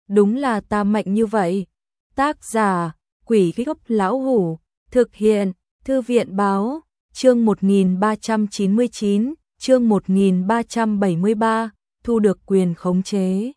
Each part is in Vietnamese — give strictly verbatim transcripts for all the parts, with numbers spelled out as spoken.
đúng là ta mạnh như vậy. Tác giả, Quỷ Gốc Lão Hủ, thực hiện, Thư viện báo, chương một nghìn ba trăm chín mươi chín, chương một nghìn ba trăm bảy mươi ba, thu được quyền khống chế.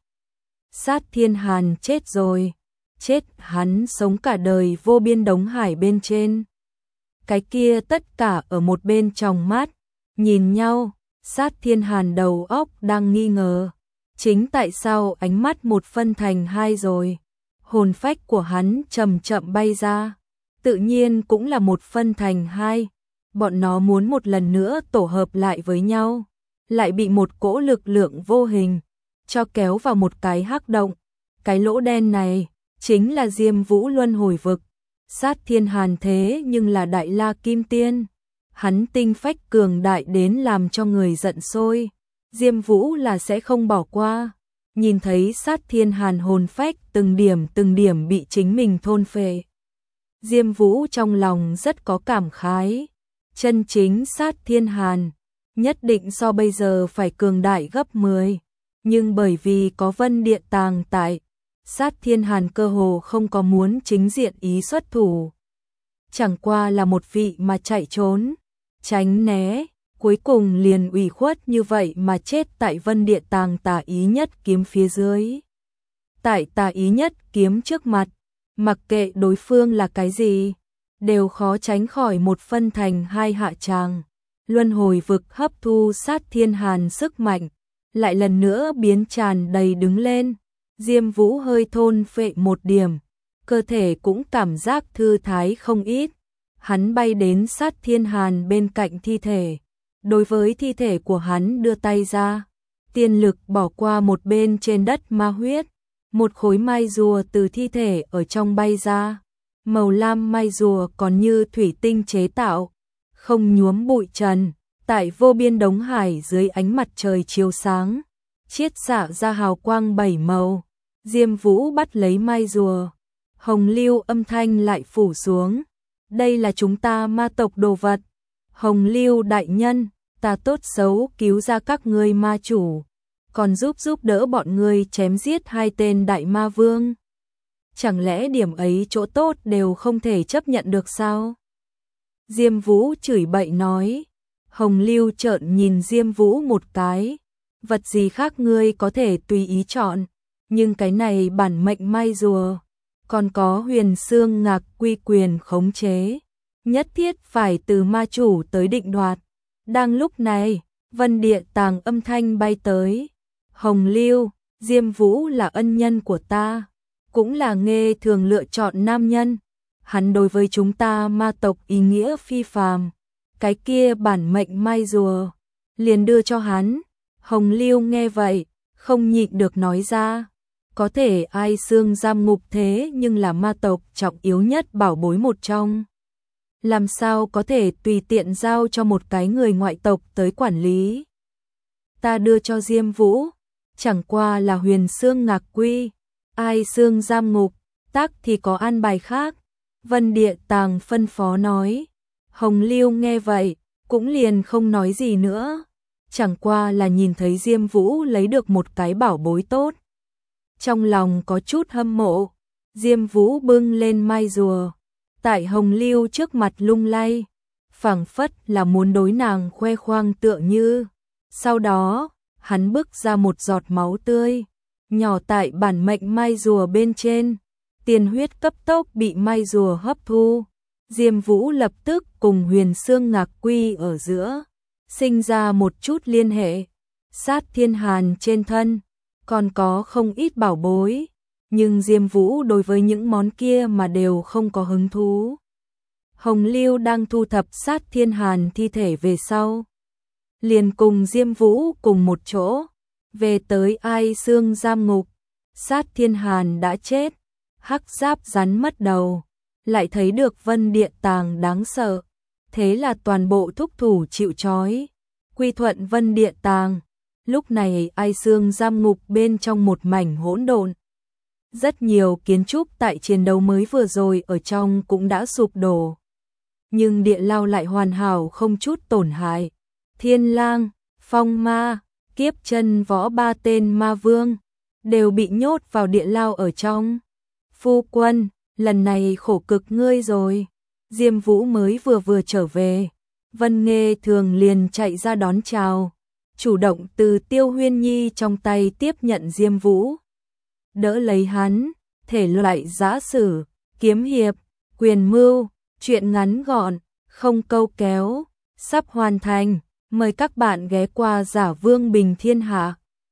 Sát Thiên Hàn chết rồi, chết hắn sống cả đời vô biên đống hải bên trên. Cái kia tất cả ở một bên tròng mắt, nhìn nhau, Sát Thiên Hàn đầu óc đang nghi ngờ. Chính tại sao ánh mắt một phân thành hai rồi, hồn phách của hắn chậm chậm bay ra, tự nhiên cũng là một phân thành hai, bọn nó muốn một lần nữa tổ hợp lại với nhau, lại bị một cỗ lực lượng vô hình cho kéo vào một cái hắc động. Cái lỗ đen này chính là Diêm Vũ Luân Hồi Vực. Sát Thiên Hàn thế nhưng là Đại La Kim Tiên, hắn tinh phách cường đại đến làm cho người giận sôi. Diêm Vũ là sẽ không bỏ qua. Nhìn thấy Sát Thiên Hàn hồn phách từng điểm từng điểm bị chính mình thôn phệ, Diêm Vũ trong lòng rất có cảm khái. Chân chính Sát Thiên Hàn nhất định so bây giờ phải cường đại gấp mười, nhưng bởi vì có Vân Điện Tàng tại, Sát Thiên Hàn cơ hồ không có muốn chính diện ý xuất thủ, chẳng qua là một vị mà chạy trốn, tránh né, cuối cùng liền ủy khuất như vậy mà chết tại Vân Điện Tàng Tà Ý Nhất Kiếm phía dưới. Tại Tà Ý Nhất Kiếm trước mặt, mặc kệ đối phương là cái gì, đều khó tránh khỏi một phân thành hai hạ tràng. Luân Hồi Vực hấp thu Sát Thiên Hàn sức mạnh, lại lần nữa biến tràn đầy đứng lên. Diêm Vũ hơi thôn phệ một điểm, cơ thể cũng cảm giác thư thái không ít. Hắn bay đến Sát Thiên Hàn bên cạnh thi thể, đối với thi thể của hắn đưa tay ra, tiên lực bỏ qua một bên trên đất ma huyết, một khối mai rùa từ thi thể ở trong bay ra. Màu lam mai rùa còn như thủy tinh chế tạo, không nhuốm bụi trần, tại vô biên đống hải dưới ánh mặt trời chiếu sáng, chiết xạ ra hào quang bảy màu. Diêm Vũ bắt lấy mai rùa, hồng lưu âm thanh lại phủ xuống. Đây là chúng ta ma tộc đồ vật. Hồng lưu đại nhân, ta tốt xấu cứu ra các ngươi ma chủ, còn giúp giúp đỡ bọn ngươi chém giết hai tên đại ma vương. Chẳng lẽ điểm ấy chỗ tốt đều không thể chấp nhận được sao? Diêm Vũ chửi bậy nói. Hồng lưu trợn nhìn Diêm Vũ một cái. Vật gì khác ngươi có thể tùy ý chọn, nhưng cái này bản mệnh mai rùa, còn có huyền xương ngạc quy quyền khống chế, nhất thiết phải từ ma chủ tới định đoạt. Đang lúc này, Vân Điện Tàng âm thanh bay tới. Hồng lưu, Diêm Vũ là ân nhân của ta, cũng là nghề thường lựa chọn nam nhân. Hắn đối với chúng ta ma tộc ý nghĩa phi phàm. Cái kia bản mệnh mai rùa, liền đưa cho hắn. Hồng lưu nghe vậy, không nhịn được nói ra. Có thể ai xương giam ngục thế nhưng là ma tộc trọng yếu nhất bảo bối một trong. Làm sao có thể tùy tiện giao cho một cái người ngoại tộc tới quản lý. Ta đưa cho Diêm Vũ, chẳng qua là huyền xương ngạc quy. Ai xương giam ngục, tác thì có an bài khác. Vân Điện Tàng phân phó nói. Hồng lưu nghe vậy, cũng liền không nói gì nữa. Chẳng qua là nhìn thấy Diêm Vũ lấy được một cái bảo bối tốt, trong lòng có chút hâm mộ. Diêm Vũ bưng lên mai rùa, tại Hồng lưu trước mặt lung lay, phảng phất là muốn đối nàng khoe khoang tựa như. Sau đó, hắn bức ra một giọt máu tươi, nhỏ tại bản mệnh mai rùa bên trên. Tiên huyết cấp tốc bị mai rùa hấp thu. Diêm Vũ lập tức cùng huyền xương ngạc quy ở giữa sinh ra một chút liên hệ. Sát Thiên Hàn trên thân còn có không ít bảo bối, nhưng Diêm Vũ đối với những món kia mà đều không có hứng thú. Hồng lưu đang thu thập Sát Thiên Hàn thi thể về sau, liền cùng Diêm Vũ cùng một chỗ về tới Ai xương giam ngục. Sát Thiên Hàn đã chết, hắc giáp rắn mất đầu, lại thấy được Vân Điện Tàng đáng sợ, thế là toàn bộ thúc thủ chịu trói, quy thuận Vân Điện Tàng. Lúc này Ai xương giam ngục bên trong một mảnh hỗn độn. Rất nhiều kiến trúc tại chiến đấu mới vừa rồi ở trong cũng đã sụp đổ, nhưng địa lao lại hoàn hảo không chút tổn hại. Thiên Lang, Phong Ma, Kiếp Chân Võ ba tên ma vương đều bị nhốt vào địa lao ở trong. Phu quân, lần này khổ cực ngươi rồi. Diêm Vũ mới vừa vừa trở về, Vân Nghê Thường liền chạy ra đón chào, chủ động từ Tiêu Huyên Nhi trong tay tiếp nhận Diêm Vũ. Đỡ lấy hắn, thể loại giã sử, kiếm hiệp, quyền mưu, chuyện ngắn gọn, không câu kéo, sắp hoàn thành, mời các bạn ghé qua Giả Vương Bình Thiên Hạ.